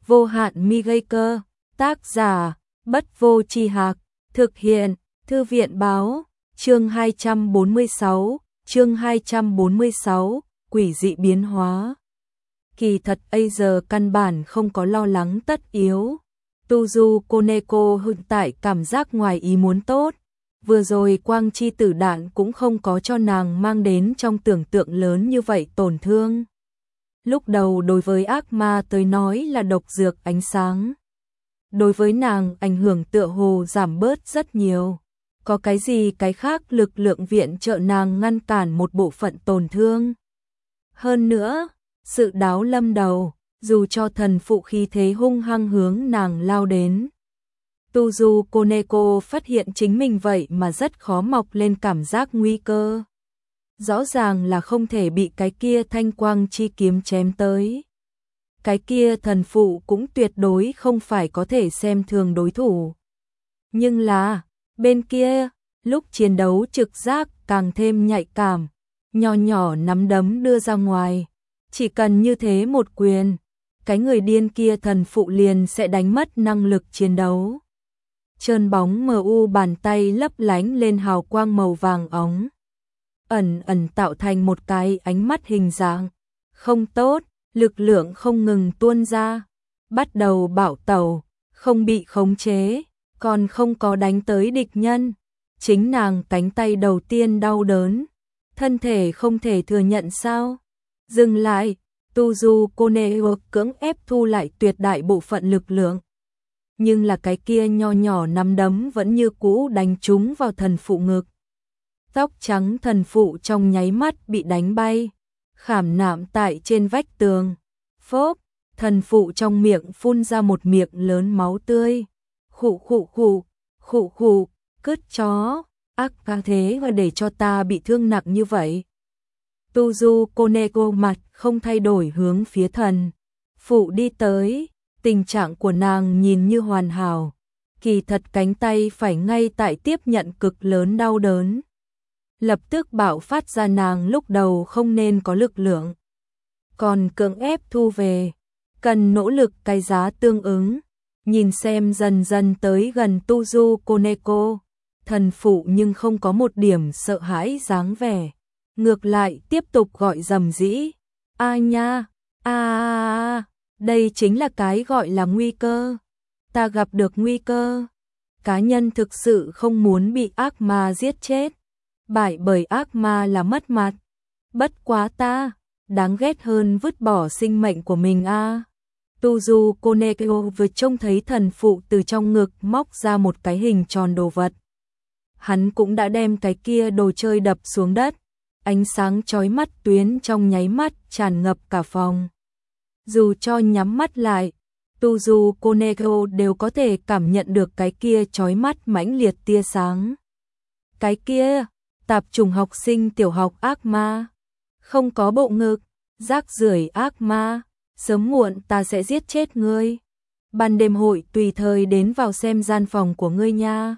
Vô hạn mi gây cơ, tác giả, Bất Vô Tri Hạc, thực hiện, Thư viện báo, chương 246, quỷ dị biến hóa. Kỳ thật giờ căn bản không có lo lắng tất yếu. Tuzu Koneko hiện tại cảm giác ngoài ý muốn tốt. Vừa rồi quang chi tử đạn cũng không có cho nàng mang đến trong tưởng tượng lớn như vậy tổn thương. Lúc đầu đối với ác ma tới nói là độc dược ánh sáng. Đối với nàng ảnh hưởng tựa hồ giảm bớt rất nhiều. Có cái gì cái khác lực lượng viện trợ nàng ngăn cản một bộ phận tổn thương. Hơn nữa, sự đáo lâm đầu, dù cho thần phụ khí thế hung hăng hướng nàng lao đến. Tuzu Koneko phát hiện chính mình vậy mà rất khó mọc lên cảm giác nguy cơ. Rõ ràng là không thể bị cái kia thanh quang chi kiếm chém tới. Cái kia thần phụ cũng tuyệt đối không phải có thể xem thường đối thủ. Nhưng là, bên kia, lúc chiến đấu trực giác càng thêm nhạy cảm, nhỏ nhỏ nắm đấm đưa ra ngoài. Chỉ cần như thế một quyền, cái người điên kia thần phụ liền sẽ đánh mất năng lực chiến đấu. Trơn bóng mờ u bàn tay lấp lánh lên hào quang màu vàng óng. Ẩn ẩn tạo thành một cái ánh mắt hình dạng. Không tốt, lực lượng không ngừng tuôn ra. Bắt đầu bạo tẩu, không bị khống chế, còn không có đánh tới địch nhân. Chính nàng cánh tay đầu tiên đau đớn. Thân thể không thể thừa nhận sao? Dừng lại, Tuzu Koneko cưỡng ép thu lại tuyệt đại bộ phận lực lượng. Nhưng là cái kia nho nhỏ nắm đấm vẫn như cũ đánh trúng vào thần phụ ngực. Tóc trắng thần phụ trong nháy mắt bị đánh bay, khảm nạm tại trên vách tường. Phốp, thần phụ trong miệng phun ra một miệng lớn máu tươi. Khụ khụ khụ, khụ khụ, cứt chó, ác ca thế và để cho ta bị thương nặng như vậy. Tuzu Koneko mặt không thay đổi hướng phía thần phụ đi tới, tình trạng của nàng nhìn như hoàn hảo. Kỳ thật cánh tay phải ngay tại tiếp nhận cực lớn đau đớn. Lập tức bạo phát ra nàng lúc đầu không nên có lực lượng. Còn cưỡng ép thu về, cần nỗ lực cái giá tương ứng. Nhìn xem dần dần tới gần Tuzu Koneko, thần phụ nhưng không có một điểm sợ hãi dáng vẻ. Ngược lại tiếp tục gọi rầm rĩ. A nha, đây chính là cái gọi là nguy cơ. Ta gặp được nguy cơ. Cá nhân thực sự không muốn bị ác ma giết chết. Bại bởi ác ma là mất mặt. Bất quá ta, đáng ghét hơn vứt bỏ sinh mệnh của mình a. Tuzu Koneko vừa trông thấy thần phụ từ trong ngực móc ra một cái hình tròn đồ vật. Hắn cũng đã đem cái kia đồ chơi đập xuống đất. Ánh sáng chói mắt tuyến trong nháy mắt tràn ngập cả phòng. Dù cho nhắm mắt lại, Tuzu Koneko đều có thể cảm nhận được cái kia chói mắt mãnh liệt tia sáng. Cái kia, tạp chủng học sinh tiểu học ác ma. Không có bộ ngực, rác rưởi ác ma, sớm muộn ta sẽ giết chết ngươi. Ban đêm hội tùy thời đến vào xem gian phòng của ngươi nha.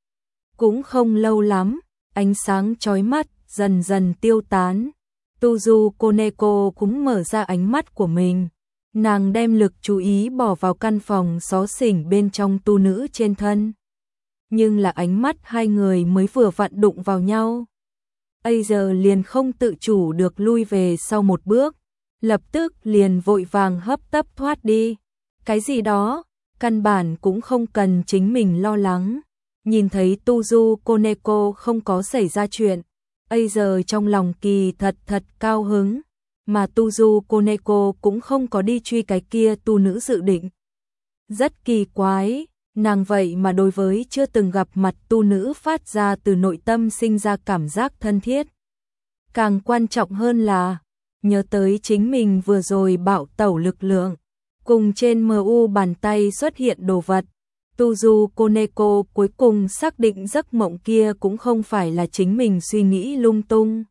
Cũng không lâu lắm, ánh sáng chói mắt dần dần tiêu tán. Tuzu Koneko cũng mở ra ánh mắt của mình. Nàng đem lực chú ý bỏ vào căn phòng xó xỉnh bên trong tu nữ trên thân. Nhưng là ánh mắt hai người mới vừa vặn đụng vào nhau. Giờ liền không tự chủ được lui về sau một bước. Lập tức liền vội vàng hấp tấp thoát đi. Cái gì đó, căn bản cũng không cần chính mình lo lắng. Nhìn thấy Tuzu Koneko không có xảy ra chuyện. Giờ trong lòng kỳ thật cao hứng. Mà Tuzu Koneko cũng không có đi truy cái kia tu nữ dự định. Rất kỳ quái, nàng vậy mà đối với chưa từng gặp mặt tu nữ phát ra từ nội tâm sinh ra cảm giác thân thiết. Càng quan trọng hơn là, nhớ tới chính mình vừa rồi bạo tẩu lực lượng, cùng trên MU bàn tay xuất hiện đồ vật. Tuzu Koneko cuối cùng xác định giấc mộng kia cũng không phải là chính mình suy nghĩ lung tung.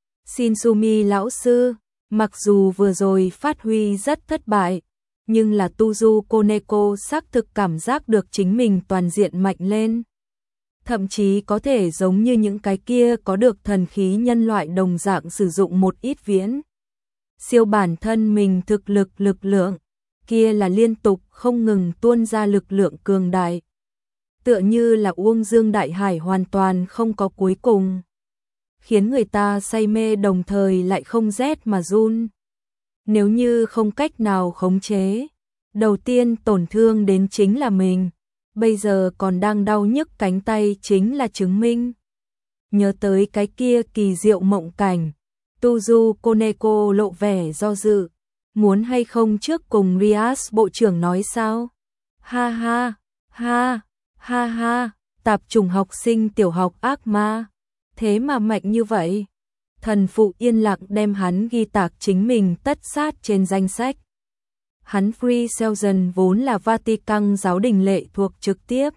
Shinsumi lão sư, mặc dù vừa rồi phát huy rất thất bại, nhưng là Tuzu Koneko xác thực cảm giác được chính mình toàn diện mạnh lên. Thậm chí có thể giống như những cái kia có được thần khí nhân loại đồng dạng sử dụng một ít viễn siêu bản thân mình thực lực lượng. kia là liên tục không ngừng tuôn ra lực lượng cường đại. Tựa như là Uông Dương Đại Hải hoàn toàn không có cuối cùng. Khiến người ta say mê đồng thời lại không rét mà run. Nếu như không cách nào khống chế, đầu tiên tổn thương đến chính là mình. Bây giờ còn đang đau nhức cánh tay chính là chứng minh. Nhớ tới cái kia kỳ diệu mộng cảnh, Tuju Koneko lộ vẻ do dự. Muốn hay không trước cùng Rias bộ trưởng nói sao? Ha ha, ha, ha ha, tạp chủng học sinh tiểu học ác ma. Thế mà mạnh như vậy. Thần phụ yên lặng đem hắn ghi tạc chính mình tất sát trên danh sách. Hắn Free Selden vốn là Vatican giáo đình lệ thuộc trực tiếp.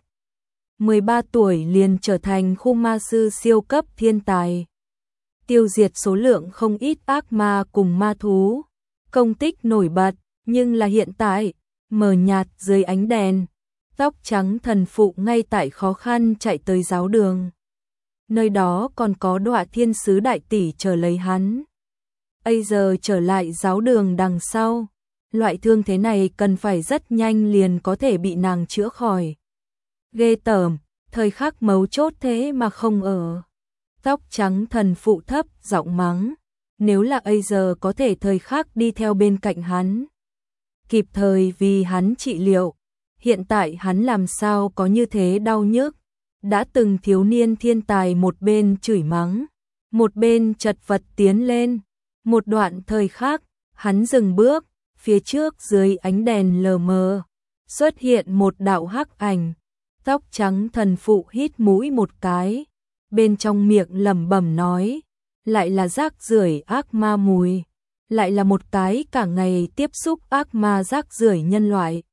13 tuổi liền trở thành khu ma sư siêu cấp thiên tài. Tiêu diệt số lượng không ít ác ma cùng ma thú. Công tích nổi bật, nhưng là hiện tại, mờ nhạt dưới ánh đèn. Tóc trắng thần phụ ngay tại khó khăn chạy tới giáo đường. Nơi đó còn có Đọa Thiên Sứ đại tỷ chờ lấy hắn. Bây giờ trở lại giáo đường đằng sau. Loại thương thế này cần phải rất nhanh liền có thể bị nàng chữa khỏi. Ghê tởm, thời khắc mấu chốt thế mà không ở. Tóc trắng thần phụ thấp giọng mắng. Nếu là bây giờ có thể thời khắc đi theo bên cạnh hắn. Kịp thời vì hắn trị liệu. Hiện tại hắn làm sao có như thế đau nhức. Đã từng thiếu niên thiên tài một bên chửi mắng. Một bên chật vật tiến lên. Một đoạn thời khắc, hắn dừng bước. Phía trước dưới ánh đèn lờ mờ. Xuất hiện một đạo hắc ảnh. Tóc trắng thần phụ hít mũi một cái. Bên trong miệng lẩm bẩm nói. Lại là rác rưởi ác ma mùi. Lại là một cái cả ngày tiếp xúc ác ma rác rưởi nhân loại.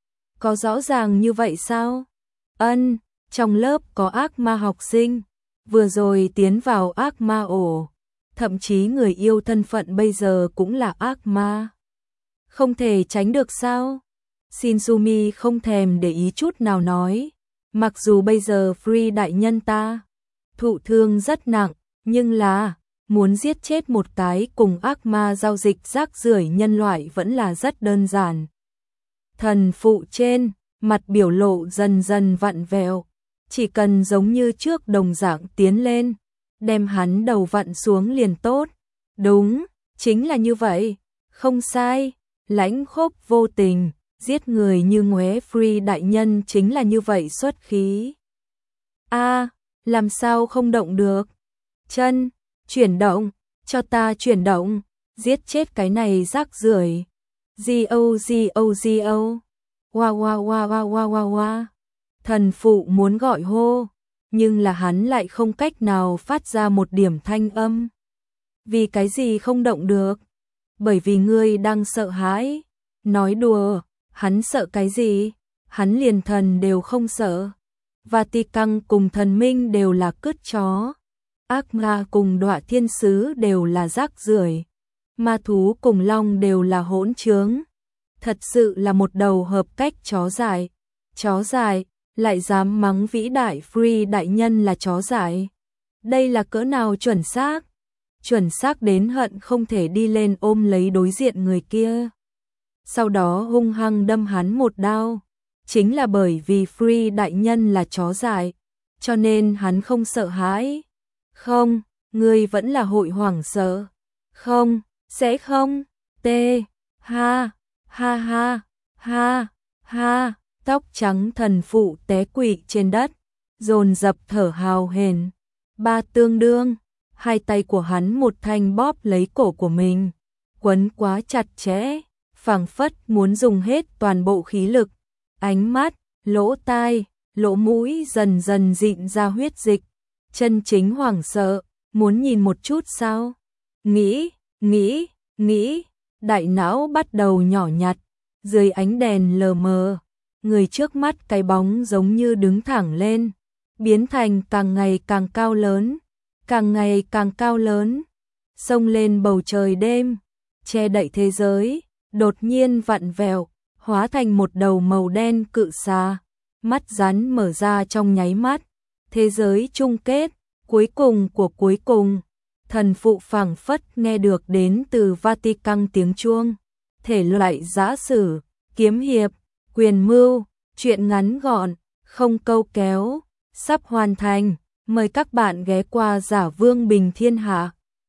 Có rõ ràng như vậy sao? Ân, trong lớp có ác ma học sinh. Vừa rồi tiến vào ác ma ổ. Thậm chí người yêu thân phận bây giờ cũng là ác ma. Không thể tránh được sao? Shinsumi không thèm để ý chút nào nói. Mặc dù bây giờ Free đại nhân ta thụ thương rất nặng, nhưng là muốn giết chết một cái cùng ác ma giao dịch rác rưởi nhân loại vẫn là rất đơn giản. Thần phụ trên, mặt biểu lộ dần dần vặn vẹo. Chỉ cần giống như trước đồng dạng tiến lên, đem hắn đầu vặn xuống liền tốt. Đúng, chính là như vậy. Không sai, lãnh khốc vô tình, giết người như ngóe Free đại nhân chính là như vậy xuất khí. A, làm sao không động được? Chân, chuyển động, cho ta chuyển động, giết chết cái này rác rưởi. G.O.G.O.G.O. Wa wa wa wa wa wa wa. Thần phụ muốn gọi hô, nhưng là hắn lại không cách nào phát ra một điểm thanh âm. Vì cái gì không động được? Bởi vì ngươi đang sợ hãi. Nói đùa, hắn sợ cái gì? Hắn liền thần đều không sợ. Vatican cùng thần minh đều là cứt chó. Ác ma cùng Đọa Thiên Sứ đều là rác rưởi. Ma thú cùng long đều là hỗn trướng. Thật sự là một đầu hợp cách chó dại. Chó dại, lại dám mắng vĩ đại Free đại nhân là chó dại. Đây là cỡ nào chuẩn xác? Chuẩn xác đến hận không thể đi lên ôm lấy đối diện người kia. Sau đó hung hăng đâm hắn một đao. Chính là bởi vì Free đại nhân là chó dại, cho nên hắn không sợ hãi. Không, ngươi vẫn là hội hoảng sợ. Không, sẽ không. Tê, ha, ha ha, ha, ha. Tóc trắng thần phụ té quỵ trên đất, dồn dập thở hào hển. Ba tương đương, hai tay của hắn một thanh bóp lấy cổ của mình, quấn quá chặt chẽ, phảng phất muốn dùng hết toàn bộ khí lực. Ánh mắt, lỗ tai, lỗ mũi dần dần dịn ra huyết dịch. Chân chính hoảng sợ, muốn nhìn một chút sao? Nghĩ, đại não bắt đầu nhỏ nhặt, dưới ánh đèn lờ mờ, người trước mắt cái bóng giống như đứng thẳng lên, biến thành càng ngày càng cao lớn, càng ngày càng cao lớn, xông lên bầu trời đêm, che đậy thế giới, đột nhiên vặn vẹo, hóa thành một đầu màu đen cự xà, mắt rắn mở ra trong nháy mắt, thế giới chung kết, cuối cùng của cuối cùng. Thần phụ phảng phất nghe được đến từ Vatican tiếng chuông, thể loại giả sử, kiếm hiệp, quyền mưu, truyện ngắn gọn, không câu kéo, sắp hoàn thành. Mời các bạn ghé qua Giả Vương Bình Thiên Hạ.